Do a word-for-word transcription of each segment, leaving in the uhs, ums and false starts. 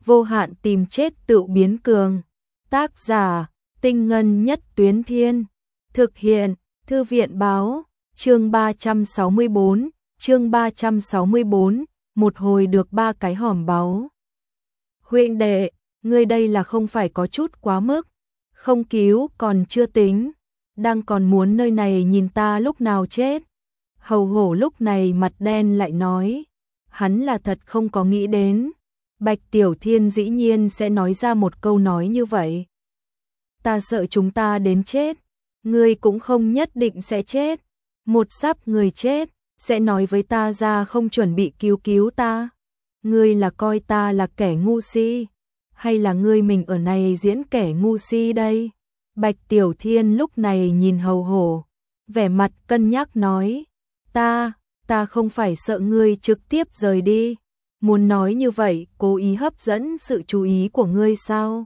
vô hạn tìm chết tự biến cường. Tác giả, Tinh Ngân Nhất Tuyến Thiên. Thực hiện, Thư viện báo, chương ba trăm sáu mươi bốn, chương ba trăm sáu mươi bốn, một hồi được ba cái hòm báu. Huynh đệ, ngươi đây là không phải có chút quá mức, không cứu còn chưa tính, đang còn muốn nơi này nhìn ta lúc nào chết. Hầu hổ lúc này mặt đen lại nói, hắn là thật không có nghĩ đến, Bạch Tiểu Thiên dĩ nhiên sẽ nói ra một câu nói như vậy. Ta sợ chúng ta đến chết, ngươi cũng không nhất định sẽ chết, một sắp người chết, sẽ nói với ta ra không chuẩn bị cứu cứu ta. Ngươi là coi ta là kẻ ngu si, hay là ngươi mình ở này diễn kẻ ngu si đây? Bạch Tiểu Thiên lúc này nhìn hầu hổ, vẻ mặt cân nhắc nói, ta, ta không phải sợ ngươi trực tiếp rời đi, muốn nói như vậy cố ý hấp dẫn sự chú ý của ngươi sao?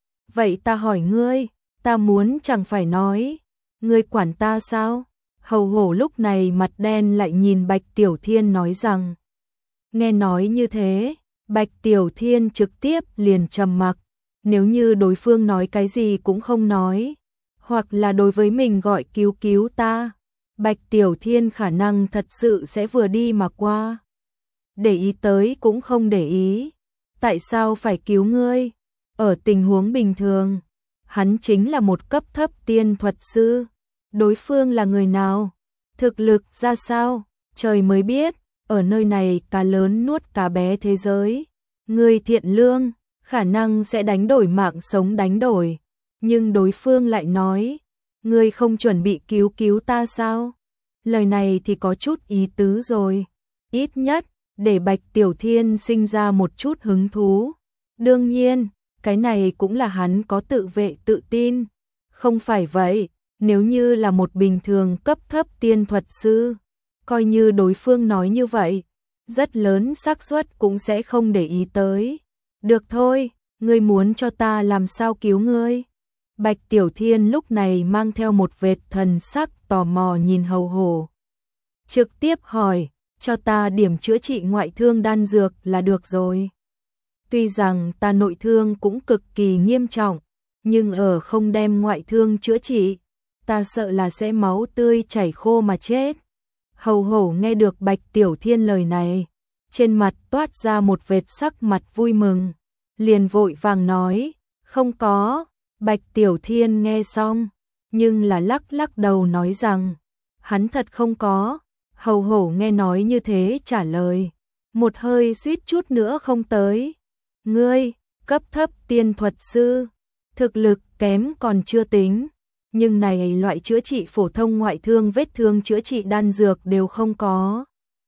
Vậy ta hỏi ngươi, ta muốn chẳng phải nói, ngươi quản ta sao? Hầu hổ lúc này mặt đen lại nhìn Bạch Tiểu Thiên nói rằng, nghe nói như thế, Bạch Tiểu Thiên trực tiếp liền trầm mặc, nếu như đối phương nói cái gì cũng không nói, hoặc là đối với mình gọi cứu cứu ta, Bạch Tiểu Thiên khả năng thật sự sẽ vừa đi mà qua. Để ý tới cũng không để ý, tại sao phải cứu ngươi? Ở tình huống bình thường, hắn chính là một cấp thấp tiên thuật sư, đối phương là người nào? Thực lực ra sao? Trời mới biết, ở nơi này cá lớn nuốt cá bé thế giới, người thiện lương, khả năng sẽ đánh đổi mạng sống đánh đổi, nhưng đối phương lại nói, ngươi không chuẩn bị cứu cứu ta sao? Lời này thì có chút ý tứ rồi, ít nhất, để Bạch Tiểu Thiên sinh ra một chút hứng thú. Đương nhiên, cái này cũng là hắn có tự vệ tự tin, không phải vậy, nếu như là một bình thường cấp thấp tiên thuật sư, coi như đối phương nói như vậy, rất lớn xác suất cũng sẽ không để ý tới. Được thôi, ngươi muốn cho ta làm sao cứu ngươi? Bạch Tiểu Thiên lúc này mang theo một vệt thần sắc tò mò nhìn hầu hổ. Trực tiếp hỏi, cho ta điểm chữa trị ngoại thương đan dược là được rồi. Tuy rằng ta nội thương cũng cực kỳ nghiêm trọng, nhưng ở không đem ngoại thương chữa trị, ta sợ là sẽ máu tươi chảy khô mà chết. Hầu hổ nghe được Bạch Tiểu Thiên lời này, trên mặt toát ra một vệt sắc mặt vui mừng, liền vội vàng nói, không có. Bạch Tiểu Thiên nghe xong, nhưng là lắc lắc đầu nói rằng, hắn thật không có. Hầu hổ nghe nói như thế trả lời, một hơi suýt chút nữa không tới. Ngươi, cấp thấp tiên thuật sư, thực lực kém còn chưa tính, nhưng này loại chữa trị phổ thông ngoại thương vết thương chữa trị đan dược đều không có.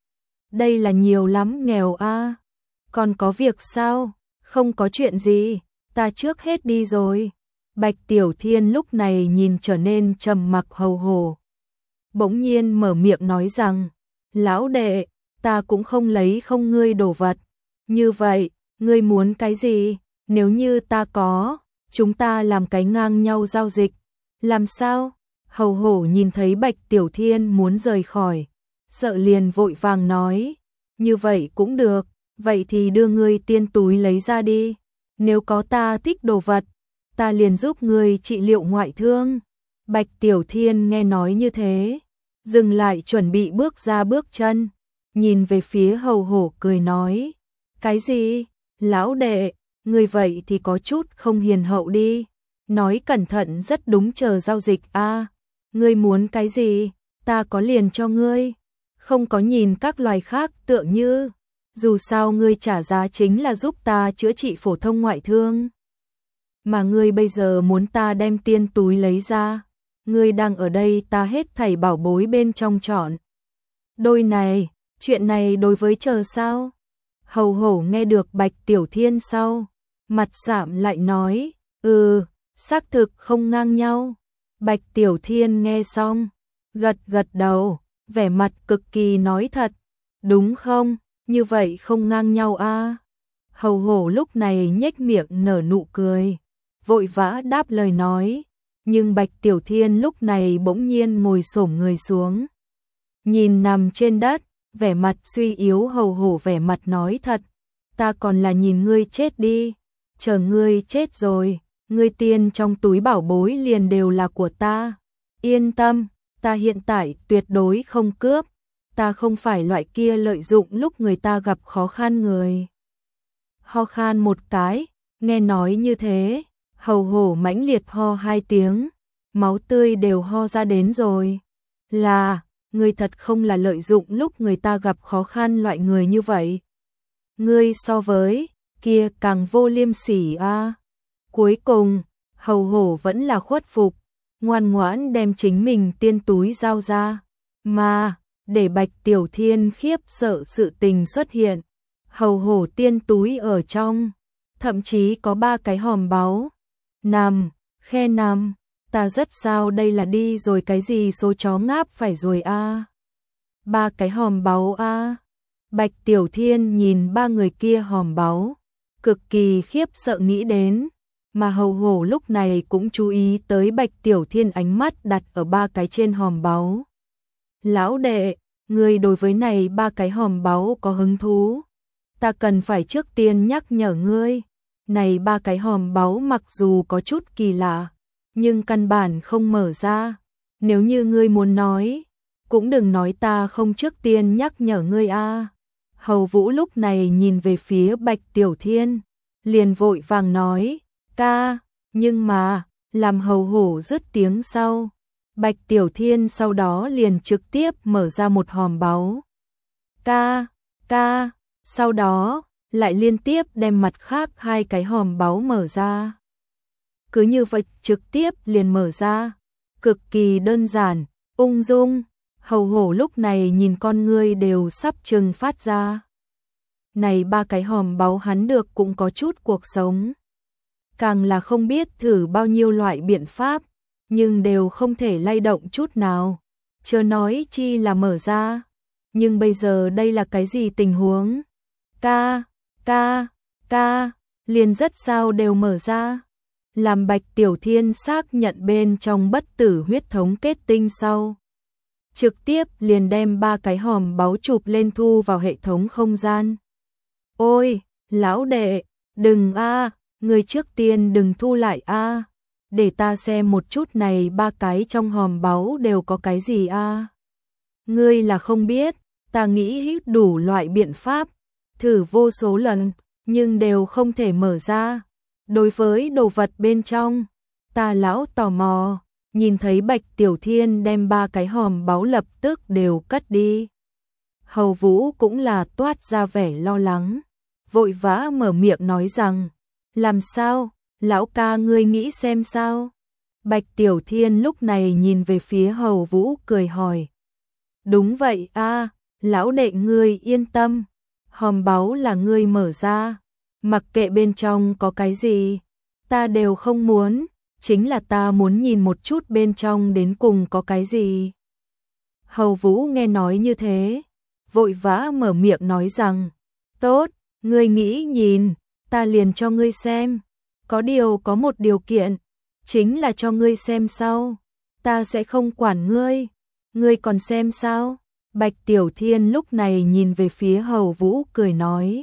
Đây là nhiều lắm nghèo a. À. Còn có việc sao? Không có chuyện gì, ta trước hết đi rồi. Bạch Tiểu Thiên lúc này nhìn trở nên trầm mặc hầu hổ, bỗng nhiên mở miệng nói rằng, lão đệ, ta cũng không lấy không ngươi đồ vật. Như vậy, ngươi muốn cái gì? Nếu như ta có, chúng ta làm cái ngang nhau giao dịch. Làm sao? Hầu hổ nhìn thấy Bạch Tiểu Thiên muốn rời khỏi, sợ liền vội vàng nói, như vậy cũng được, vậy thì đưa ngươi tiên túi lấy ra đi. Nếu có ta thích đồ vật, ta liền giúp ngươi trị liệu ngoại thương. Bạch Tiểu Thiên nghe nói như thế, dừng lại chuẩn bị bước ra bước chân, nhìn về phía hầu hổ cười nói, cái gì? Lão đệ, ngươi vậy thì có chút không hiền hậu đi, nói cẩn thận rất đúng chờ giao dịch a. À, ngươi muốn cái gì, ta có liền cho ngươi, không có nhìn các loài khác tựa như, dù sao ngươi trả giá chính là giúp ta chữa trị phổ thông ngoại thương. Mà ngươi bây giờ muốn ta đem tiên túi lấy ra, ngươi đang ở đây ta hết thảy bảo bối bên trong chọn. Đôi này, chuyện này đối với chờ sao? Hầu hổ nghe được Bạch Tiểu Thiên sau, mặt sạm lại nói, ừ, xác thực không ngang nhau. Bạch Tiểu Thiên nghe xong, gật gật đầu, vẻ mặt cực kỳ nói thật, đúng không, như vậy không ngang nhau a. À? Hầu hổ lúc này nhếch miệng nở nụ cười, vội vã đáp lời nói, nhưng Bạch Tiểu Thiên lúc này bỗng nhiên ngồi xổm người xuống, nhìn nằm trên đất, vẻ mặt suy yếu hầu hổ vẻ mặt nói thật, ta còn là nhìn ngươi chết đi, chờ ngươi chết rồi, ngươi tiền trong túi bảo bối liền đều là của ta. Yên tâm, ta hiện tại tuyệt đối không cướp, ta không phải loại kia lợi dụng lúc người ta gặp khó khăn người. Ho khan một cái, nghe nói như thế, Hầu Hổ mãnh liệt ho hai tiếng, máu tươi đều ho ra đến rồi. Là, ngươi thật không là lợi dụng lúc người ta gặp khó khăn loại người như vậy. Ngươi so với kia càng vô liêm sỉ a. À. Cuối cùng, Hầu Hổ vẫn là khuất phục, ngoan ngoãn đem chính mình tiên túi giao ra, mà để Bạch Tiểu Thiên khiếp sợ sự tình xuất hiện. Hầu Hổ tiên túi ở trong, thậm chí có ba cái hòm báu. Nằm, khe nằm, ta rất sao đây là đi rồi cái gì số chó ngáp phải rồi a. À. Ba cái hòm báu a. À. Bạch Tiểu Thiên nhìn ba người kia hòm báu, cực kỳ khiếp sợ nghĩ đến, mà Hầu Hổ lúc này cũng chú ý tới Bạch Tiểu Thiên ánh mắt đặt ở ba cái trên hòm báu. Lão đệ, ngươi đối với này ba cái hòm báu có hứng thú? Ta cần phải trước tiên nhắc nhở ngươi, này ba cái hòm báu mặc dù có chút kỳ lạ, nhưng căn bản không mở ra. Nếu như ngươi muốn nói, cũng đừng nói ta không trước tiên nhắc nhở ngươi a. À. Hầu Vũ lúc này nhìn về phía Bạch Tiểu Thiên, liền vội vàng nói, ca, nhưng mà, làm Hầu Hổ dứt tiếng sau. Bạch Tiểu Thiên sau đó liền trực tiếp mở ra một hòm báu. Ca, ca, sau đó, lại liên tiếp đem mặt khác hai cái hòm báu mở ra. Cứ như vậy trực tiếp liền mở ra, cực kỳ đơn giản, ung dung. Hầu Hổ lúc này nhìn con ngươi đều sắp trừng phát ra. Này ba cái hòm báu hắn được cũng có chút cuộc sống. Càng là không biết thử bao nhiêu loại biện pháp, nhưng đều không thể lay động chút nào. Chớ nói chi là mở ra. Nhưng bây giờ đây là cái gì tình huống? Ca, ca, ca, liền rất sao đều mở ra. Làm Bạch Tiểu Thiên xác nhận bên trong bất tử huyết thống kết tinh sau. Trực tiếp liền đem ba cái hòm báu chụp lên thu vào hệ thống không gian. Ôi, lão đệ, đừng a, à, người trước tiên đừng thu lại a, à, để ta xem một chút này ba cái trong hòm báu đều có cái gì a. À. Ngươi là không biết, ta nghĩ hít đủ loại biện pháp, thử vô số lần, nhưng đều không thể mở ra. Đối với đồ vật bên trong, ta lão tò mò. Nhìn thấy Bạch Tiểu Thiên đem ba cái hòm báu lập tức đều cất đi. Hầu Vũ cũng là toát ra vẻ lo lắng, vội vã mở miệng nói rằng, làm sao, lão ca ngươi nghĩ xem sao? Bạch Tiểu Thiên lúc này nhìn về phía Hầu Vũ cười hỏi. Đúng vậy a, lão đệ ngươi yên tâm, hòm báu là ngươi mở ra, mặc kệ bên trong có cái gì, ta đều không muốn. Chính là ta muốn nhìn một chút bên trong đến cùng có cái gì. Hầu Vũ nghe nói như thế, vội vã mở miệng nói rằng, tốt, ngươi nghĩ nhìn, ta liền cho ngươi xem. Có điều có một điều kiện, chính là cho ngươi xem sau, ta sẽ không quản ngươi. Ngươi còn xem sao? Bạch Tiểu Thiên lúc này nhìn về phía Hầu Vũ cười nói.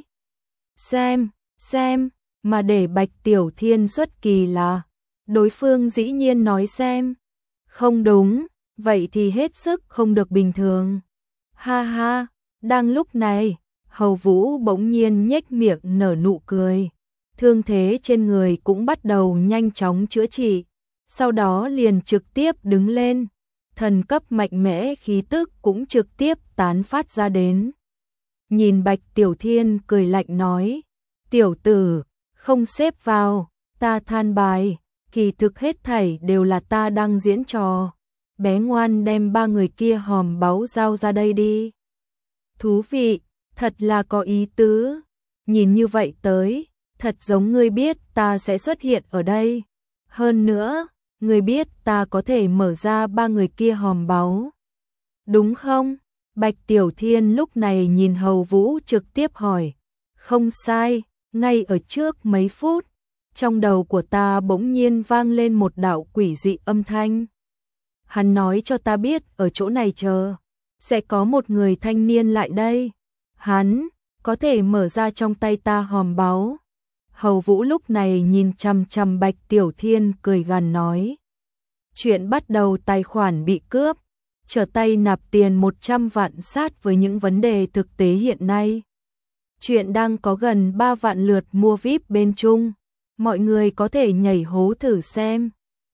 Xem, xem, mà để Bạch Tiểu Thiên xuất kỳ là đối phương dĩ nhiên nói xem. Không đúng, vậy thì hết sức không được bình thường. Ha ha, đang lúc này, Hầu Vũ bỗng nhiên nhếch miệng nở nụ cười. Thương thế trên người cũng bắt đầu nhanh chóng chữa trị. Sau đó liền trực tiếp đứng lên. Thần cấp mạnh mẽ khí tức cũng trực tiếp tán phát ra đến. Nhìn Bạch Tiểu Thiên cười lạnh nói. Tiểu tử, không xếp vào, ta than bài. Kỳ thực hết thảy đều là ta đang diễn trò. Bé ngoan đem ba người kia hòm báu giao ra đây đi. Thú vị, thật là có ý tứ. Nhìn như vậy tới, thật giống ngươi biết ta sẽ xuất hiện ở đây. Hơn nữa, ngươi biết ta có thể mở ra ba người kia hòm báu. Đúng không? Bạch Tiểu Thiên lúc này nhìn Hầu Vũ trực tiếp hỏi. Không sai, ngay ở trước mấy phút. Trong đầu của ta bỗng nhiên vang lên một đạo quỷ dị âm thanh. Hắn nói cho ta biết ở chỗ này chờ, sẽ có một người thanh niên lại đây. Hắn, có thể mở ra trong tay ta hòm báu. Hầu Vũ lúc này nhìn chằm chằm Bạch Tiểu Thiên cười gằn nói. Chuyện bắt đầu tài khoản bị cướp, trở tay nạp tiền một trăm vạn sát với những vấn đề thực tế hiện nay. Chuyện đang có gần ba vạn lượt mua vi ai pi bên Trung, mọi người có thể nhảy hố thử xem.